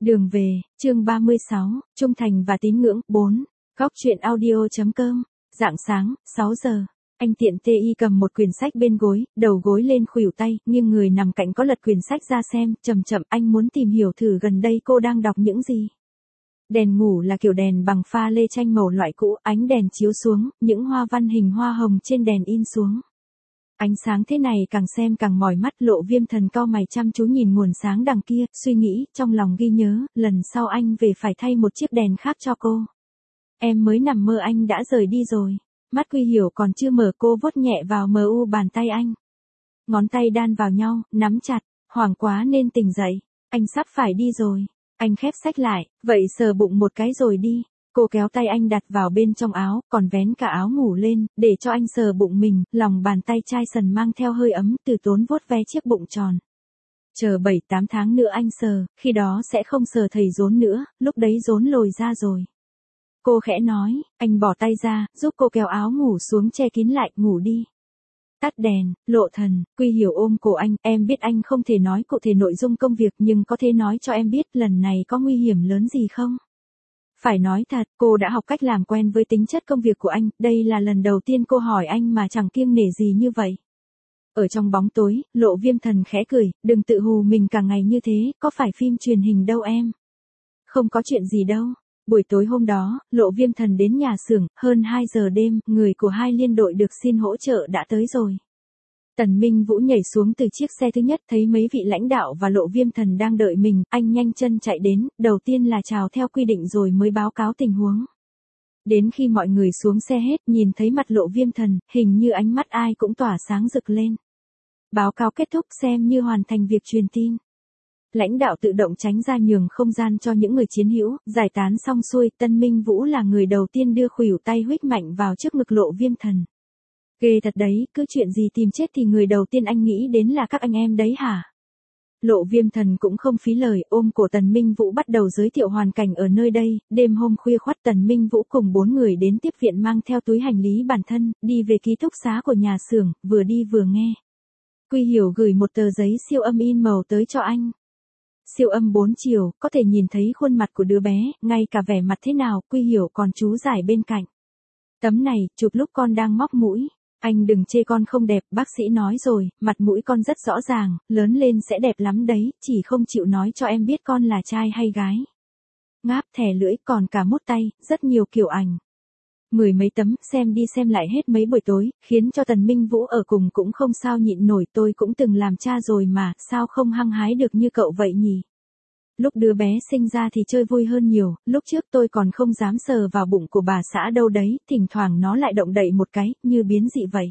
Đường về, chương 36, Trung thành và tín ngưỡng, 4. Góc truyện audio.com. Rạng sáng, 6 giờ. Anh tiện TI cầm một quyển sách bên gối, đầu gối lên khuỷu tay, nhưng người nằm cạnh có lật quyển sách ra xem, chậm chậm anh muốn tìm hiểu thử gần đây cô đang đọc những gì. Đèn ngủ là kiểu đèn bằng pha lê tranh màu loại cũ, ánh đèn chiếu xuống, những hoa văn hình hoa hồng trên đèn in xuống. Ánh sáng thế này càng xem càng mỏi mắt. Lộ Viêm Thần cau mày chăm chú nhìn nguồn sáng đằng kia, suy nghĩ, trong lòng ghi nhớ, lần sau anh về phải thay một chiếc đèn khác cho cô. Em mới nằm mơ anh đã rời đi rồi. Mắt Quy Hiểu còn chưa mở, cô vuốt nhẹ vào mờ u bàn tay anh. Ngón tay đan vào nhau, nắm chặt, hoảng quá nên tỉnh dậy. Anh sắp phải đi rồi. Anh khép sách lại, vậy sờ bụng một cái rồi đi. Cô kéo tay anh đặt vào bên trong áo, còn vén cả áo ngủ lên, để cho anh sờ bụng mình, lòng bàn tay chai sần mang theo hơi ấm, từ tốn vuốt ve chiếc bụng tròn. Chờ 7-8 tháng nữa anh sờ, khi đó sẽ không sờ thầy rốn nữa, lúc đấy rốn lồi ra rồi. Cô khẽ nói, anh bỏ tay ra, giúp cô kéo áo ngủ xuống che kín lại, ngủ đi. Tắt đèn, Lộ Thần. Quy Hiểu ôm cổ anh, em biết anh không thể nói cụ thể nội dung công việc nhưng có thể nói cho em biết lần này có nguy hiểm lớn gì không? Phải nói thật, cô đã học cách làm quen với tính chất công việc của anh, đây là lần đầu tiên cô hỏi anh mà chẳng kiêng nể gì như vậy. Ở trong bóng tối, Lộ Viêm Thần khẽ cười, đừng tự hù mình cả ngày như thế, có phải phim truyền hình đâu em. Không có chuyện gì đâu. Buổi tối hôm đó, Lộ Viêm Thần đến nhà xưởng, hơn 2 giờ đêm, người của hai liên đội được xin hỗ trợ đã tới rồi. Tần Minh Vũ nhảy xuống từ chiếc xe thứ nhất, thấy mấy vị lãnh đạo và Lộ Viêm Thần đang đợi mình, anh nhanh chân chạy đến, đầu tiên là chào theo quy định rồi mới báo cáo tình huống. Đến khi mọi người xuống xe hết, nhìn thấy mặt Lộ Viêm Thần, hình như ánh mắt ai cũng tỏa sáng rực lên. Báo cáo kết thúc, xem như hoàn thành việc truyền tin. Lãnh đạo tự động tránh ra nhường không gian cho những người chiến hữu, giải tán xong xuôi, Tân Minh Vũ là người đầu tiên đưa khuỷu tay huých mạnh vào trước ngực Lộ Viêm Thần. Ghê thật đấy, cứ chuyện gì tìm chết thì người đầu tiên anh nghĩ đến là các anh em đấy hả? Lộ Viêm Thần cũng không phí lời, ôm cổ Tần Minh Vũ bắt đầu giới thiệu hoàn cảnh ở nơi đây. Đêm hôm khuya khoắt, Tần Minh Vũ cùng 4 người đến tiếp viện mang theo túi hành lý bản thân, đi về ký túc xá của nhà xưởng, vừa đi vừa nghe. Quy Hiểu gửi một tờ giấy siêu âm in màu tới cho anh. Siêu âm 4 chiều, có thể nhìn thấy khuôn mặt của đứa bé, ngay cả vẻ mặt thế nào, Quy Hiểu còn chú giải bên cạnh. Tấm này, chụp lúc con đang móc mũi. Anh đừng chê con không đẹp, bác sĩ nói rồi, mặt mũi con rất rõ ràng, lớn lên sẽ đẹp lắm đấy, chỉ không chịu nói cho em biết con là trai hay gái. Ngáp thẻ lưỡi, còn cả mút tay, rất nhiều kiểu ảnh. 10 mấy tấm, xem đi xem lại hết mấy buổi tối, khiến cho Tần Minh Vũ ở cùng cũng không sao nhịn nổi. Tôi cũng từng làm cha rồi mà, sao không hăng hái được như cậu vậy nhỉ? Lúc đứa bé sinh ra thì chơi vui hơn nhiều, lúc trước tôi còn không dám sờ vào bụng của bà xã đâu đấy, thỉnh thoảng nó lại động đậy một cái, như biến dị vậy.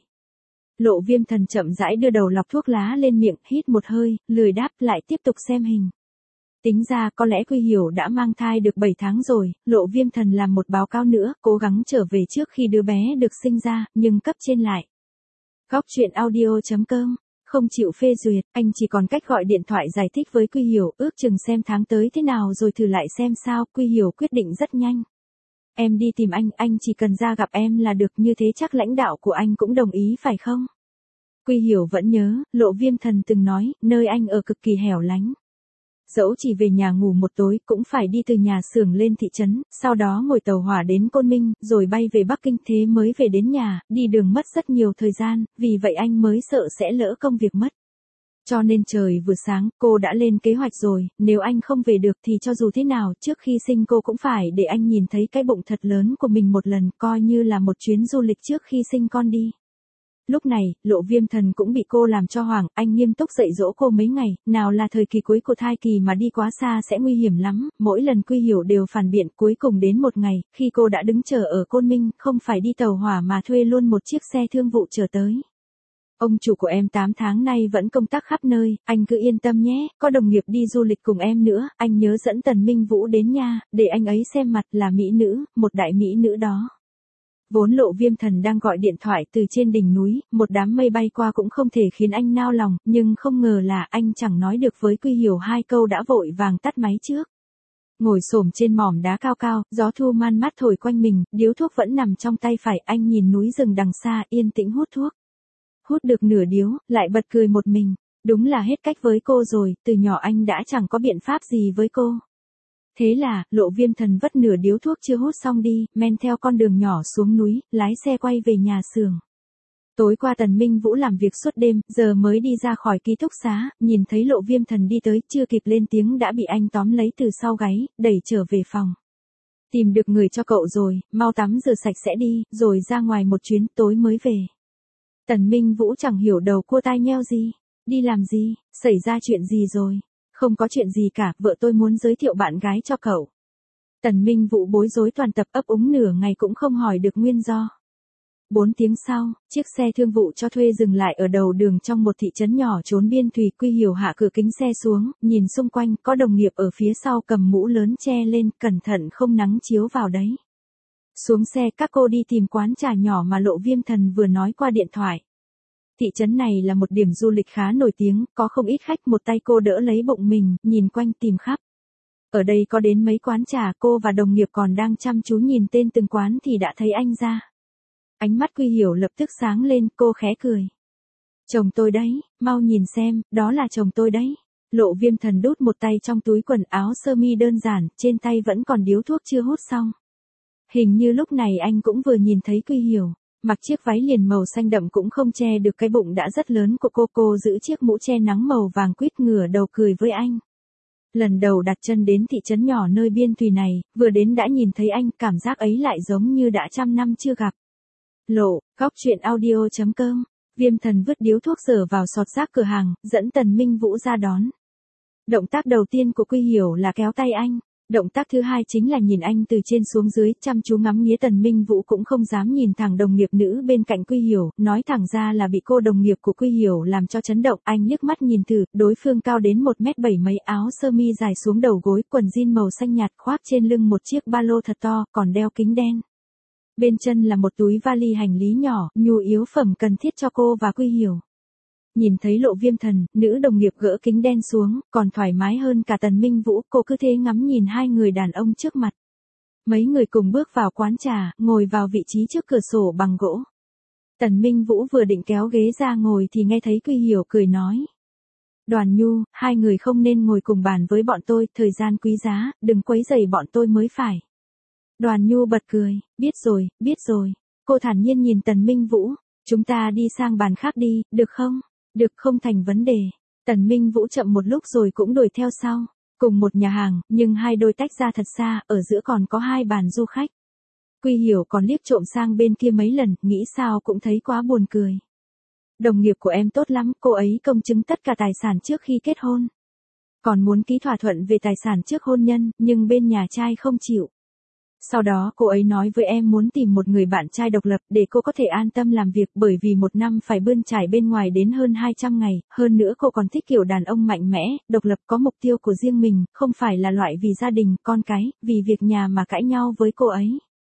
Lộ Viêm Thần chậm rãi đưa đầu lọc thuốc lá lên miệng, hít một hơi, lười đáp, lại tiếp tục xem hình. Tính ra có lẽ Quy Hiểu đã mang thai được 7 tháng rồi. Lộ Viêm Thần làm một báo cáo nữa, cố gắng trở về trước khi đứa bé được sinh ra, nhưng cấp trên lại. Góc truyện audio.com. Không chịu phê duyệt, anh chỉ còn cách gọi điện thoại giải thích với Quy Hiểu, ước chừng xem tháng tới thế nào rồi thử lại xem sao. Quy Hiểu quyết định rất nhanh. Em đi tìm anh chỉ cần ra gặp em là được, như thế chắc lãnh đạo của anh cũng đồng ý phải không? Quy Hiểu vẫn nhớ, Lộ Viêm Thần từng nói, nơi anh ở cực kỳ hẻo lánh. Dẫu chỉ về nhà ngủ một tối, cũng phải đi từ nhà xưởng lên thị trấn, sau đó ngồi tàu hỏa đến Côn Minh, rồi bay về Bắc Kinh, thế mới về đến nhà, đi đường mất rất nhiều thời gian, vì vậy anh mới sợ sẽ lỡ công việc mất. Cho nên trời vừa sáng, cô đã lên kế hoạch rồi, nếu anh không về được thì cho dù thế nào, trước khi sinh cô cũng phải để anh nhìn thấy cái bụng thật lớn của mình một lần, coi như là một chuyến du lịch trước khi sinh con đi. Lúc này, Lộ Viêm Thần cũng bị cô làm cho hoảng, anh nghiêm túc dạy dỗ cô mấy ngày, nào là thời kỳ cuối của thai kỳ mà đi quá xa sẽ nguy hiểm lắm, mỗi lần Quy Hiểu đều phản biện. Cuối cùng đến một ngày, khi cô đã đứng chờ ở Côn Minh, không phải đi tàu hỏa mà thuê luôn một chiếc xe thương vụ chờ tới. Ông chủ của em 8 tháng nay vẫn công tác khắp nơi, anh cứ yên tâm nhé, có đồng nghiệp đi du lịch cùng em nữa, anh nhớ dẫn Tần Minh Vũ đến nha, để anh ấy xem mặt, là mỹ nữ, một đại mỹ nữ đó. Vốn Lộ Viêm Thần đang gọi điện thoại từ trên đỉnh núi, một đám mây bay qua cũng không thể khiến anh nao lòng, nhưng không ngờ là anh chẳng nói được với Quy Hiểu 2 câu đã vội vàng tắt máy trước. Ngồi xổm trên mỏm đá cao cao, gió thu man mát thổi quanh mình, điếu thuốc vẫn nằm trong tay phải, anh nhìn núi rừng đằng xa, yên tĩnh hút thuốc. Hút được nửa điếu, lại bật cười một mình, đúng là hết cách với cô rồi, từ nhỏ anh đã chẳng có biện pháp gì với cô. Thế là, Lộ Viêm Thần vất nửa điếu thuốc chưa hút xong đi, men theo con đường nhỏ xuống núi, lái xe quay về nhà xưởng. Tối qua Tần Minh Vũ làm việc suốt đêm, giờ mới đi ra khỏi ký túc xá, nhìn thấy Lộ Viêm Thần đi tới, chưa kịp lên tiếng đã bị anh tóm lấy từ sau gáy, đẩy trở về phòng. Tìm được người cho cậu rồi, mau tắm rửa sạch sẽ đi, rồi ra ngoài một chuyến, tối mới về. Tần Minh Vũ chẳng hiểu đầu cua tai nheo gì. Đi làm gì, xảy ra chuyện gì rồi? Không có chuyện gì cả, vợ tôi muốn giới thiệu bạn gái cho cậu. Tần Minh Vũ bối rối toàn tập ấp úng nửa ngày cũng không hỏi được nguyên do. 4 tiếng sau, chiếc xe thương vụ cho thuê dừng lại ở đầu đường trong một thị trấn nhỏ chốn biên thùy. Quy Hiểu hạ cửa kính xe xuống, nhìn xung quanh, có đồng nghiệp ở phía sau cầm mũ lớn che lên, cẩn thận không nắng chiếu vào đấy. Xuống xe các cô đi tìm quán trà nhỏ mà Lộ Viêm Thần vừa nói qua điện thoại. Thị trấn này là một điểm du lịch khá nổi tiếng, có không ít khách. Một tay cô đỡ lấy bụng mình, nhìn quanh tìm khắp. Ở đây có đến mấy quán trà, cô và đồng nghiệp còn đang chăm chú nhìn tên từng quán thì đã thấy anh ra. Ánh mắt Quy Hiểu lập tức sáng lên, cô khẽ cười. Chồng tôi đấy, mau nhìn xem, đó là chồng tôi đấy. Lộ Viêm Thần đút một tay trong túi quần áo sơ mi đơn giản, trên tay vẫn còn điếu thuốc chưa hút xong. Hình như lúc này anh cũng vừa nhìn thấy Quy Hiểu. Mặc chiếc váy liền màu xanh đậm cũng không che được cái bụng đã rất lớn của cô giữ chiếc mũ che nắng màu vàng quýt ngửa đầu cười với anh. Lần đầu đặt chân đến thị trấn nhỏ nơi biên thùy này, vừa đến đã nhìn thấy anh, cảm giác ấy lại giống như đã trăm năm chưa gặp. Lộ, góc truyện audio.com, Viêm Thần vứt điếu thuốc dở vào sọt rác cửa hàng, dẫn Tần Minh Vũ ra đón. Động tác đầu tiên của Quy Hiểu là kéo tay anh. Động tác thứ hai chính là nhìn anh từ trên xuống dưới, chăm chú ngắm nghía. Tần Minh Vũ cũng không dám nhìn thẳng đồng nghiệp nữ bên cạnh Quy Hiểu, nói thẳng ra là bị cô đồng nghiệp của Quy Hiểu làm cho chấn động. Anh liếc mắt nhìn thử, đối phương cao đến 1m7 mấy, áo sơ mi dài xuống đầu gối, quần jean màu xanh nhạt, khoác trên lưng một chiếc ba lô thật to, còn đeo kính đen. Bên chân là một túi vali hành lý nhỏ, nhu yếu phẩm cần thiết cho cô và Quy Hiểu. Nhìn thấy Lộ Viêm Thần, nữ đồng nghiệp gỡ kính đen xuống, còn thoải mái hơn cả Tần Minh Vũ, cô cứ thế ngắm nhìn hai người đàn ông trước mặt. Mấy người cùng bước vào quán trà, ngồi vào vị trí trước cửa sổ bằng gỗ. Tần Minh Vũ vừa định kéo ghế ra ngồi thì nghe thấy Quy Hiểu cười nói. Đoàn Nhu, hai người không nên ngồi cùng bàn với bọn tôi, thời gian quý giá, đừng quấy rầy bọn tôi mới phải. Đoàn Nhu bật cười, biết rồi. Cô thản nhiên nhìn Tần Minh Vũ, chúng ta đi sang bàn khác đi, được không? Được, không thành vấn đề. Tần Minh Vũ chậm một lúc rồi cũng đuổi theo sau. Cùng một nhà hàng, nhưng hai đôi tách ra thật xa, ở giữa còn có hai bàn du khách. Quy Hiểu còn liếc trộm sang bên kia mấy lần, nghĩ sao cũng thấy quá buồn cười. Đồng nghiệp của em tốt lắm, cô ấy công chứng tất cả tài sản trước khi kết hôn. Còn muốn ký thỏa thuận về tài sản trước hôn nhân, nhưng bên nhà trai không chịu. Sau đó cô ấy nói với em muốn tìm một người bạn trai độc lập để cô có thể an tâm làm việc, bởi vì một năm phải bươn trải bên ngoài đến hơn 200 ngày, hơn nữa cô còn thích kiểu đàn ông mạnh mẽ, độc lập, có mục tiêu của riêng mình, không phải là loại vì gia đình, con cái, vì việc nhà mà cãi nhau với cô ấy.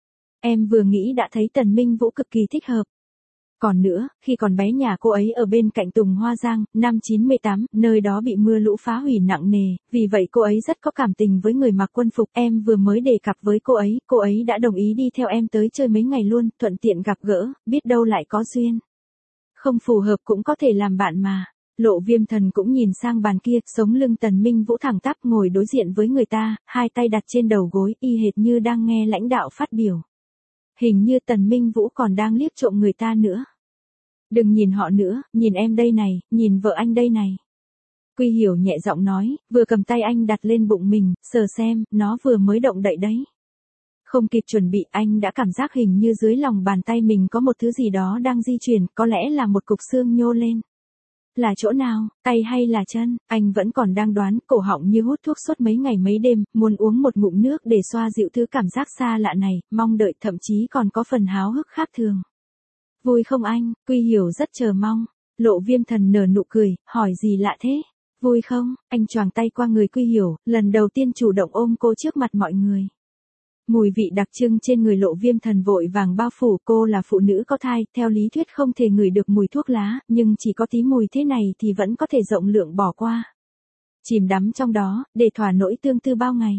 Em vừa nghĩ đã thấy Tần Minh Vũ cực kỳ thích hợp. Còn nữa, khi còn bé nhà cô ấy ở bên cạnh Tùng Hoa Giang, năm 98, nơi đó bị mưa lũ phá hủy nặng nề, vì vậy cô ấy rất có cảm tình với người mặc quân phục. Em vừa mới đề cập với cô ấy đã đồng ý đi theo em tới chơi mấy ngày luôn, thuận tiện gặp gỡ, biết đâu lại có duyên. Không phù hợp cũng có thể làm bạn mà. Lộ Viêm Thần cũng nhìn sang bàn kia, sống lưng Tần Minh Vũ thẳng tắp ngồi đối diện với người ta, hai tay đặt trên đầu gối, y hệt như đang nghe lãnh đạo phát biểu. Hình như Tần Minh Vũ còn đang liếc trộm người ta nữa. Đừng nhìn họ nữa, nhìn em đây này, nhìn vợ anh đây này. Quy Hiểu nhẹ giọng nói, vừa cầm tay anh đặt lên bụng mình, sờ xem, nó vừa mới động đậy đấy. Không kịp chuẩn bị, anh đã cảm giác hình như dưới lòng bàn tay mình có một thứ gì đó đang di chuyển, có lẽ là một cục xương nhô lên. Là chỗ nào, tay hay là chân, anh vẫn còn đang đoán, cổ họng như hút thuốc suốt mấy ngày mấy đêm, muốn uống một ngụm nước để xoa dịu thứ cảm giác xa lạ này, mong đợi, thậm chí còn có phần háo hức khác thường. Vui không anh? Quy Hiểu rất chờ mong. Lộ Viêm Thần nở nụ cười, hỏi gì lạ thế? Vui không? Anh choàng tay qua người Quy Hiểu, lần đầu tiên chủ động ôm cô trước mặt mọi người. Mùi vị đặc trưng trên người Lộ Viêm Thần vội vàng bao phủ. Cô là phụ nữ có thai, theo lý thuyết không thể ngửi được mùi thuốc lá, nhưng chỉ có tí mùi thế này thì vẫn có thể rộng lượng bỏ qua. Chìm đắm trong đó, để thỏa nỗi tương tư bao ngày.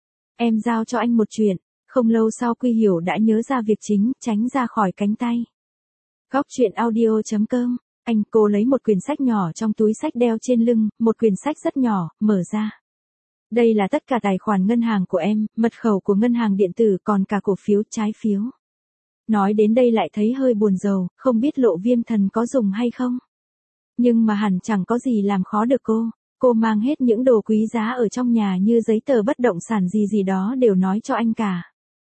Em giao cho anh một chuyện. Không lâu sau Quy Hiểu đã nhớ ra việc chính, tránh ra khỏi cánh tay. Góc truyện audio.com, cô lấy một quyển sách nhỏ trong túi sách đeo trên lưng, một quyển sách rất nhỏ, mở ra. Đây là tất cả tài khoản ngân hàng của em, mật khẩu của ngân hàng điện tử còn cả cổ phiếu trái phiếu. Nói đến đây lại thấy hơi buồn rầu, không biết Lộ Viêm Thần có dùng hay không. Nhưng mà hẳn chẳng có gì làm khó được cô mang hết những đồ quý giá ở trong nhà như giấy tờ bất động sản gì gì đó đều nói cho anh cả.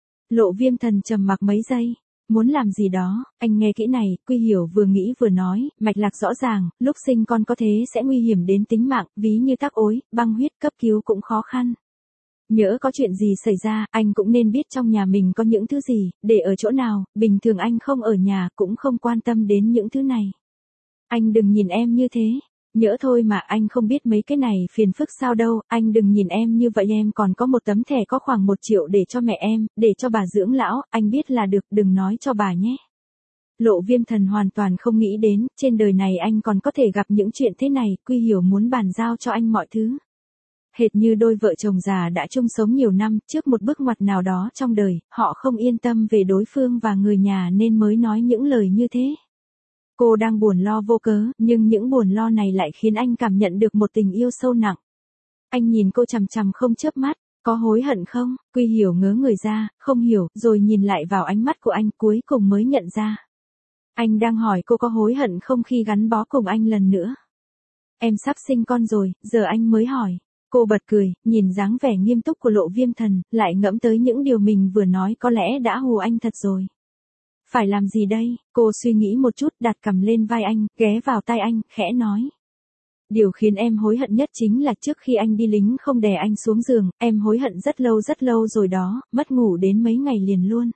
Lộ Viêm Thần trầm mặc mấy giây, muốn làm gì đó, anh nghe kỹ này, Quy Hiểu vừa nghĩ vừa nói, mạch lạc rõ ràng, lúc sinh con có thế sẽ nguy hiểm đến tính mạng, ví như tắc ối, băng huyết cấp cứu cũng khó khăn. Nhỡ có chuyện gì xảy ra, anh cũng nên biết trong nhà mình có những thứ gì, để ở chỗ nào, bình thường anh không ở nhà cũng không quan tâm đến những thứ này. Anh đừng nhìn em như thế. Nhỡ thôi mà anh không biết mấy cái này phiền phức sao đâu, anh đừng nhìn em như vậy, em còn có một tấm thẻ có khoảng 1 triệu để cho mẹ em, để cho bà dưỡng lão, anh biết là được, đừng nói cho bà nhé. Lộ Viêm Thần hoàn toàn không nghĩ đến, trên đời này anh còn có thể gặp những chuyện thế này, Quy Hiểu muốn bàn giao cho anh mọi thứ. Hệt như đôi vợ chồng già đã chung sống nhiều năm, trước một bước ngoặt nào đó trong đời, họ không yên tâm về đối phương và người nhà nên mới nói những lời như thế. Cô đang buồn lo vô cớ, nhưng những buồn lo này lại khiến anh cảm nhận được một tình yêu sâu nặng. Anh nhìn cô chằm chằm không chớp mắt, có hối hận không? Quy Hiểu ngớ người ra, không hiểu, rồi nhìn lại vào ánh mắt của anh cuối cùng mới nhận ra. Anh đang hỏi cô có hối hận không khi gắn bó cùng anh lần nữa. Em sắp sinh con rồi, giờ anh mới hỏi. Cô bật cười, nhìn dáng vẻ nghiêm túc của Lộ Viêm Thần, lại ngẫm tới những điều mình vừa nói có lẽ đã hù anh thật rồi. Phải làm gì đây? Cô suy nghĩ một chút, đặt cằm lên vai anh, ghé vào tai anh, khẽ nói. Điều khiến em hối hận nhất chính là trước khi anh đi lính không đè anh xuống giường, em hối hận rất lâu rồi đó, mất ngủ đến mấy ngày liền luôn.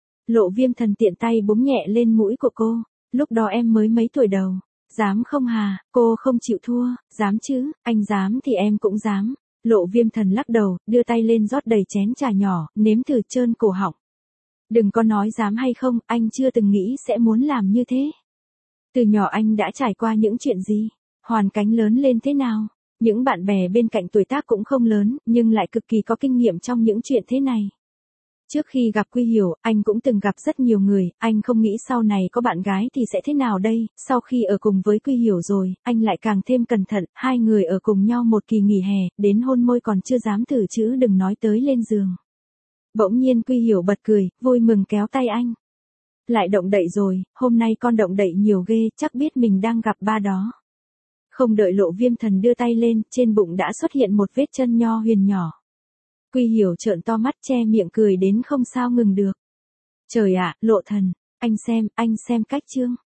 Lộ Viêm Thần tiện tay búng nhẹ lên mũi của cô, lúc đó em mới mấy tuổi đầu. Dám không hà? Cô không chịu thua. Dám chứ, anh dám thì em cũng dám. Lộ Viêm Thần lắc đầu, đưa tay lên rót đầy chén trà nhỏ, nếm thử trơn cổ họng. Đừng có nói dám hay không, anh chưa từng nghĩ sẽ muốn làm như thế. Từ nhỏ anh đã trải qua những chuyện gì? Hoàn cảnh lớn lên thế nào? Những bạn bè bên cạnh tuổi tác cũng không lớn, nhưng lại cực kỳ có kinh nghiệm trong những chuyện thế này. Trước khi gặp Quy Hiểu, anh cũng từng gặp rất nhiều người, anh không nghĩ sau này có bạn gái thì sẽ thế nào đây, sau khi ở cùng với Quy Hiểu rồi, anh lại càng thêm cẩn thận, hai người ở cùng nhau một kỳ nghỉ hè, đến hôn môi còn chưa dám thử chứ đừng nói tới lên giường. Bỗng nhiên Quy Hiểu bật cười, vui mừng kéo tay anh. Lại động đậy rồi, hôm nay con động đậy nhiều ghê, chắc biết mình đang gặp ba đó. Không đợi Lộ Viêm Thần đưa tay lên, trên bụng đã xuất hiện một vết chân nho huyền nhỏ. Quy Hiểu trợn to mắt che miệng cười đến không sao ngừng được. Trời ạ, Lộ Thần, anh xem cách chương.